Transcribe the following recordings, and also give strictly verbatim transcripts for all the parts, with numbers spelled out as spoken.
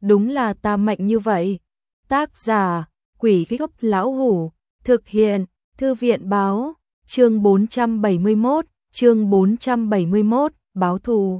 đúng là ta mạnh như vậy. Tác giả, Quỷ Gốc Lão Hủ, thực hiện, Thư viện báo, chương bốn trăm bảy mươi mốt, chương bốn trăm bảy mươi mốt, báo thù.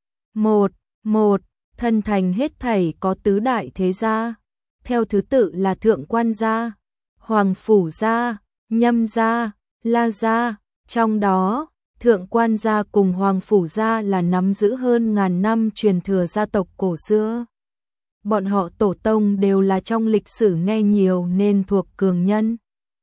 một. một. Thân thành hết thảy có tứ đại thế gia, theo thứ tự là Thượng Quan gia, Hoàng Phủ gia, Nhâm gia, La gia, trong đó, Thượng Quan gia cùng Hoàng Phủ gia là nắm giữ hơn ngàn năm truyền thừa gia tộc cổ xưa. Bọn họ tổ tông đều là trong lịch sử nghe nhiều nên thuộc cường nhân.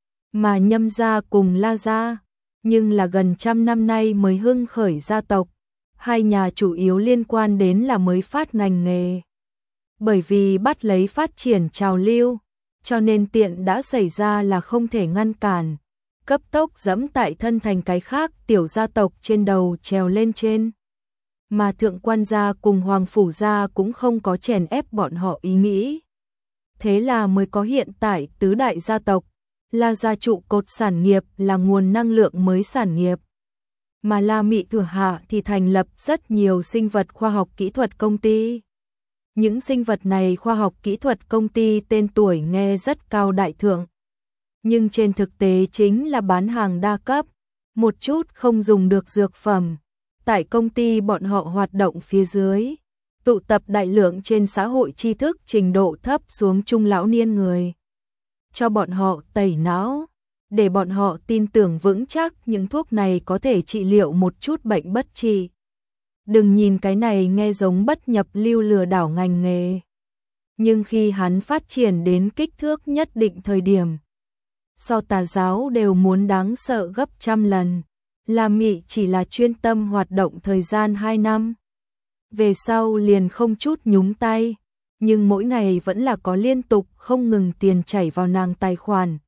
Mà Nhâm gia cùng La gia, nhưng là gần trăm năm nay mới hưng khởi gia tộc. Hai nhà chủ yếu liên quan đến là mới phát ngành nghề. Bởi vì bắt lấy phát triển trào lưu, cho nên tiện đã xảy ra là không thể ngăn cản. Cấp tốc dẫm tại thân thành cái khác tiểu gia tộc trên đầu trèo lên trên. Mà Thượng Quan gia cùng Hoàng Phủ gia cũng không có chèn ép bọn họ ý nghĩ. Thế là mới có hiện tại tứ đại gia tộc, La gia trụ cột sản nghiệp là nguồn năng lượng mới sản nghiệp. Mà La Mị Thừa Hạ thì thành lập rất nhiều sinh vật khoa học kỹ thuật công ty. Những sinh vật này khoa học kỹ thuật công ty tên tuổi nghe rất cao đại thượng. Nhưng trên thực tế chính là bán hàng đa cấp, một chút không dùng được dược phẩm. Tại công ty bọn họ hoạt động phía dưới, tụ tập đại lượng trên xã hội tri thức trình độ thấp xuống trung lão niên người. Cho bọn họ tẩy não, để bọn họ tin tưởng vững chắc những thuốc này có thể trị liệu một chút bệnh bất trị. Đừng nhìn cái này nghe giống bất nhập lưu lừa đảo ngành nghề. Nhưng khi hắn phát triển đến kích thước nhất định thời điểm, so tà giáo đều muốn đáng sợ gấp trăm lần. La Mị chỉ là chuyên tâm hoạt động thời gian hai năm. Về sau liền không chút nhúng tay, nhưng mỗi ngày vẫn là có liên tục không ngừng tiền chảy vào nàng tài khoản.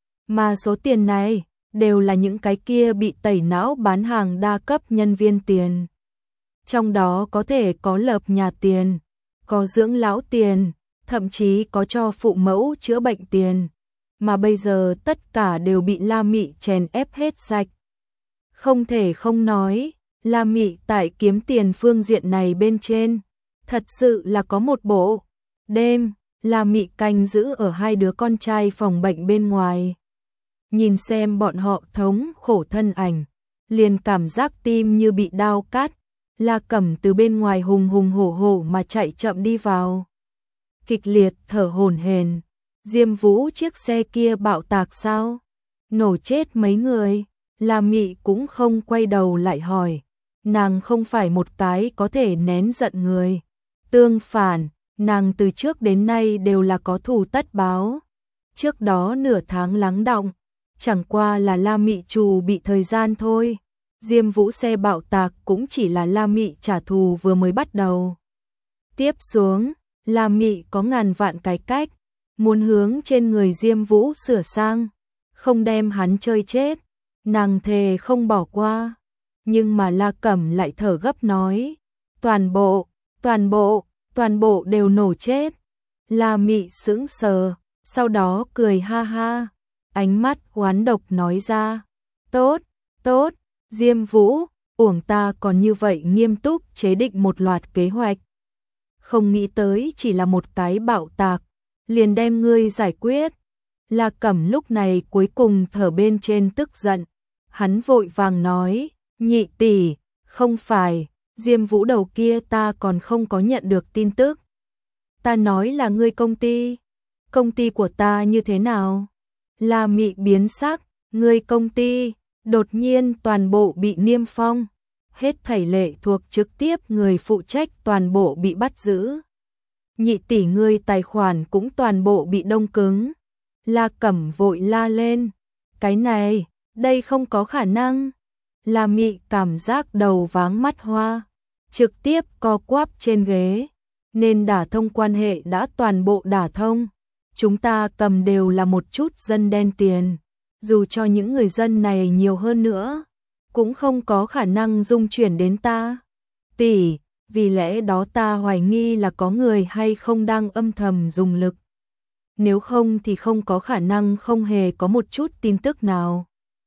Mà số tiền này đều là những cái kia bị tẩy não bán hàng đa cấp nhân viên tiền. Trong đó có thể có lợp nhà tiền, có dưỡng lão tiền, thậm chí có cho phụ mẫu chữa bệnh tiền. Mà bây giờ tất cả đều bị La Mị chèn ép hết sạch. Không thể không nói, La Mị tại kiếm tiền phương diện này bên trên, thật sự là có một bộ. Đêm, La Mị canh giữ ở hai đứa con trai phòng bệnh bên ngoài. Nhìn xem bọn họ thống khổ thân ảnh, liền cảm giác tim như bị đao cắt. La Cẩm từ bên ngoài hùng hùng hổ hổ mà chạy chậm đi vào. Kịch liệt thở hổn hển. Diêm Vũ chiếc xe kia bạo tạc sao? Nổ chết mấy người? La Mị cũng không quay đầu lại hỏi. Nàng không phải một cái có thể nén giận người. Tương phản, nàng từ trước đến nay đều là có thù tất báo. Trước đó nửa tháng lắng đọng, chẳng qua là La Mị trù bị thời gian thôi. Diêm Vũ xe bạo tạc cũng chỉ là La Mị trả thù vừa mới bắt đầu. Tiếp xuống, La Mị có ngàn vạn cái cách, muốn hướng trên người Diêm Vũ sửa sang, không đem hắn chơi chết. Nàng thề không bỏ qua, nhưng mà La Cẩm lại thở gấp nói, toàn bộ, toàn bộ, toàn bộ đều nổ chết. La Mị sững sờ, sau đó cười ha ha, ánh mắt oán độc nói ra, tốt, tốt, Diêm Vũ, uổng ta còn như vậy nghiêm túc chế định một loạt kế hoạch. Không nghĩ tới chỉ là một cái bạo tạc, liền đem ngươi giải quyết. La Cẩm lúc này cuối cùng thở bên trên tức giận. Hắn vội vàng nói, nhị tỷ, không phải, Diêm Vũ đầu kia ta còn không có nhận được tin tức. Ta nói là ngươi công ty. Công ty của ta như thế nào? La Mị biến sắc, ngươi công ty, đột nhiên toàn bộ bị niêm phong. Hết thảy lệ thuộc trực tiếp người phụ trách toàn bộ bị bắt giữ. Nhị tỷ ngươi tài khoản cũng toàn bộ bị đông cứng. La Cẩm vội la lên, cái này, đây không có khả năng. La Mị cảm giác đầu váng mắt hoa, trực tiếp co quắp trên ghế, nên đả thông quan hệ đã toàn bộ đả thông. Chúng ta cầm đều là một chút dân đen tiền, dù cho những người dân này nhiều hơn nữa, cũng không có khả năng dung chuyển đến ta. Tỷ, vì lẽ đó ta hoài nghi là có người hay không đang âm thầm dùng lực. Nếu không thì không có khả năng không hề có một chút tin tức nào.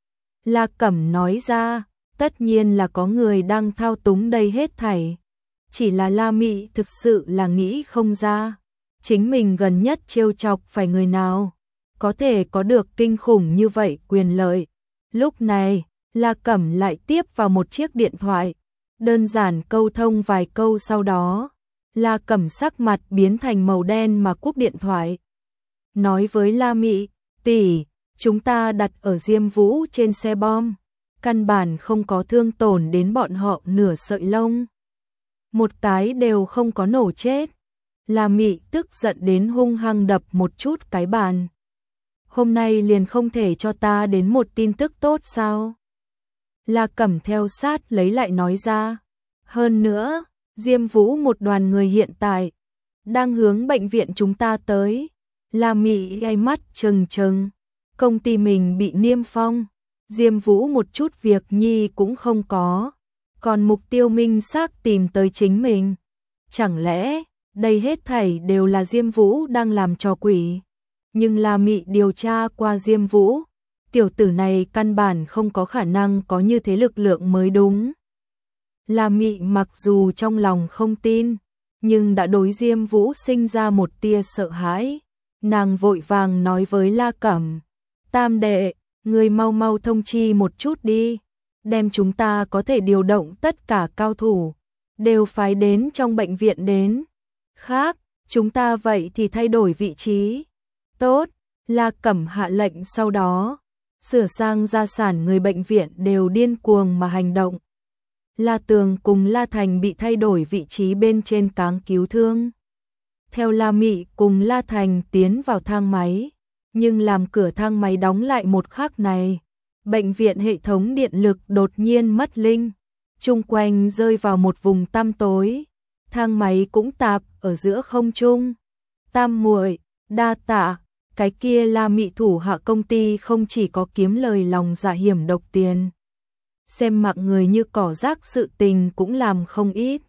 La Cẩm nói ra, tất nhiên là có người đang thao túng đây hết thảy. Chỉ là La Mị thực sự là nghĩ không ra. chính mình gần nhất trêu chọc phải người nào, có thể có được kinh khủng như vậy quyền lợi. Lúc này, La Cẩm lại tiếp vào một chiếc điện thoại, đơn giản câu thông vài câu sau đó, La Cẩm sắc mặt biến thành màu đen mà cúp điện thoại. Nói với La Mị, tỷ, chúng ta đặt ở Diêm Vũ trên xe bom, căn bản không có thương tổn đến bọn họ nửa sợi lông. Một cái đều không có nổ chết. La Mị tức giận đến hung hăng đập một chút cái bàn. Hôm nay liền không thể cho ta đến một tin tức tốt sao? La Cẩm theo sát lấy lại nói ra. Hơn nữa, Diêm Vũ một đoàn người hiện tại đang hướng bệnh viện chúng ta tới. La Mị gai mắt trừng trừng. Công ty mình bị niêm phong, Diêm Vũ một chút việc nhi cũng không có, còn mục tiêu minh xác tìm tới chính mình. Chẳng lẽ đây hết thảy đều là Diêm Vũ đang làm trò quỷ? Nhưng La Mị điều tra qua Diêm Vũ, tiểu tử này căn bản không có khả năng có như thế lực lượng mới đúng. La Mị mặc dù trong lòng không tin, nhưng đã đối Diêm Vũ sinh ra một tia sợ hãi. Nàng vội vàng nói với La Cẩm, tam đệ, người mau mau thông chi một chút đi, đem chúng ta có thể điều động tất cả cao thủ, đều phái đến trong bệnh viện đến. Khác, chúng ta vậy thì thay đổi vị trí. Tốt, La Cẩm hạ lệnh sau đó, sửa sang gia sản người bệnh viện đều điên cuồng mà hành động. La Tường cùng La Thành bị thay đổi vị trí bên trên cáng cứu thương. Theo La Mị cùng La Thành tiến vào thang máy, nhưng làm cửa thang máy đóng lại một khắc này, bệnh viện hệ thống điện lực đột nhiên mất linh, chung quanh rơi vào một vùng tăm tối, thang máy cũng tạp ở giữa không trung. Tam muội, đa tạ, cái kia La Mị thủ hạ công ty không chỉ có kiếm lời lòng dạ hiểm độc tiền, xem mạng người như cỏ rác sự tình cũng làm không ít.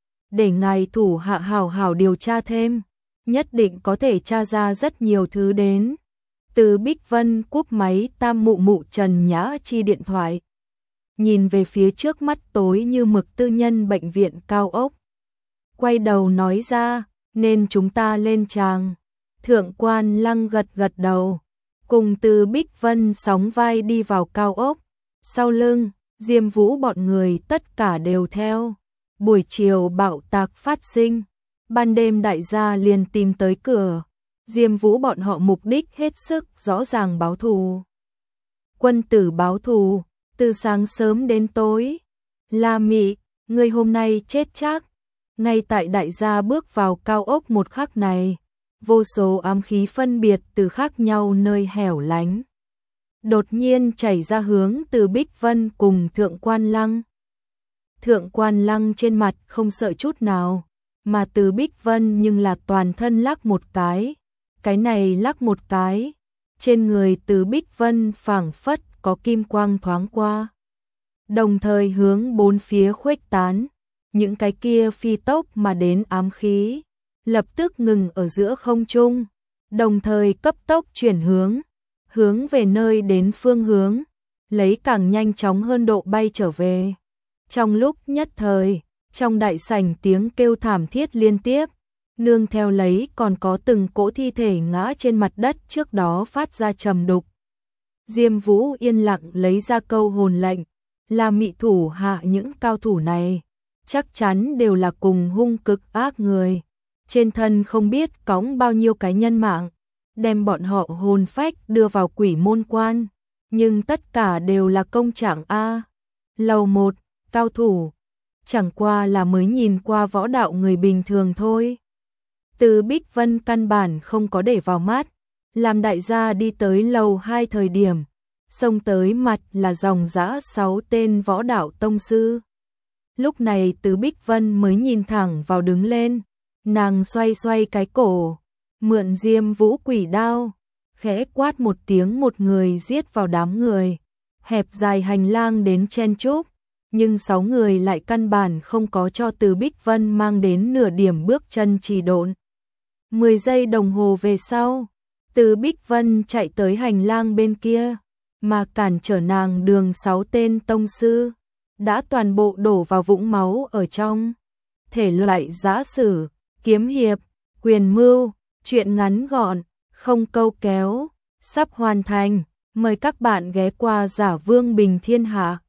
Để ngài thủ hạ hảo hảo điều tra thêm, nhất định có thể tra ra rất nhiều thứ đến. Từ Bích Vân cúp máy Tam mụ mụ Trần Nhã Chi điện thoại, nhìn về phía trước mắt tối như mực tư nhân bệnh viện cao ốc, quay đầu nói ra, nên chúng ta lên tràng. Thượng quan Lăng gật gật đầu, cùng Từ Bích Vân sóng vai đi vào cao ốc, sau lưng Diêm Vũ bọn người tất cả đều theo. Buổi chiều bạo tạc phát sinh, ban đêm đại gia liền tìm tới cửa. Diêm Vũ bọn họ mục đích hết sức rõ ràng, báo thù. Quân tử báo thù, từ sáng sớm đến tối. La Mị, ngươi hôm nay chết chắc. Ngay tại đại gia bước vào cao ốc một khắc này, vô số ám khí phân biệt từ khác nhau nơi hẻo lánh đột nhiên chảy ra hướng Từ Bích Vân cùng Thượng quan Lăng. Thượng quan Lăng trên mặt không sợ chút nào, mà Từ Bích Vân nhưng là toàn thân lắc một cái. Cái này lắc một cái, trên người Từ Bích Vân phảng phất có kim quang thoáng qua, đồng thời hướng bốn phía khuếch tán. Những cái kia phi tốc mà đến ám khí, lập tức ngừng ở giữa không trung, đồng thời cấp tốc chuyển hướng, hướng về nơi đến phương hướng, lấy càng nhanh chóng hơn độ bay trở về. Trong lúc nhất thời, trong đại sảnh tiếng kêu thảm thiết liên tiếp, nương theo lấy còn có từng cỗ thi thể ngã trên mặt đất trước đó phát ra trầm đục. Diêm Vũ yên lặng lấy ra câu hồn lệnh, là Mị thủ hạ những cao thủ này, chắc chắn đều là cùng hung cực ác người, trên thân không biết cõng bao nhiêu cái nhân mạng, đem bọn họ hồn phách đưa vào quỷ môn quan, nhưng tất cả đều là công trạng A. Lầu một, cao thủ, chẳng qua là mới nhìn qua võ đạo người bình thường thôi. Từ Bích Vân căn bản không có để vào mắt, làm đại gia đi tới lầu hai thời điểm, xông tới mặt là dòng dã sáu tên võ đạo tông sư. Lúc này Từ Bích Vân mới nhìn thẳng vào đứng lên, nàng xoay xoay cái cổ, mượn Diêm Vũ quỷ đao, khẽ quát một tiếng, một người giết vào đám người, hẹp dài hành lang đến chen chúc, nhưng sáu người lại căn bản không có cho Từ Bích Vân mang đến nửa điểm bước chân trì độn. Mười giây đồng hồ về sau, Từ Bích Vân chạy tới hành lang bên kia, mà cản trở nàng đường sáu tên tông sư đã toàn bộ đổ vào vũng máu ở trong. Thể loại giã sử, kiếm hiệp, quyền mưu, Chuyện ngắn gọn, không câu kéo, sắp hoàn thành. Mời các bạn ghé qua Giả Vương Bình Thiên Hạ.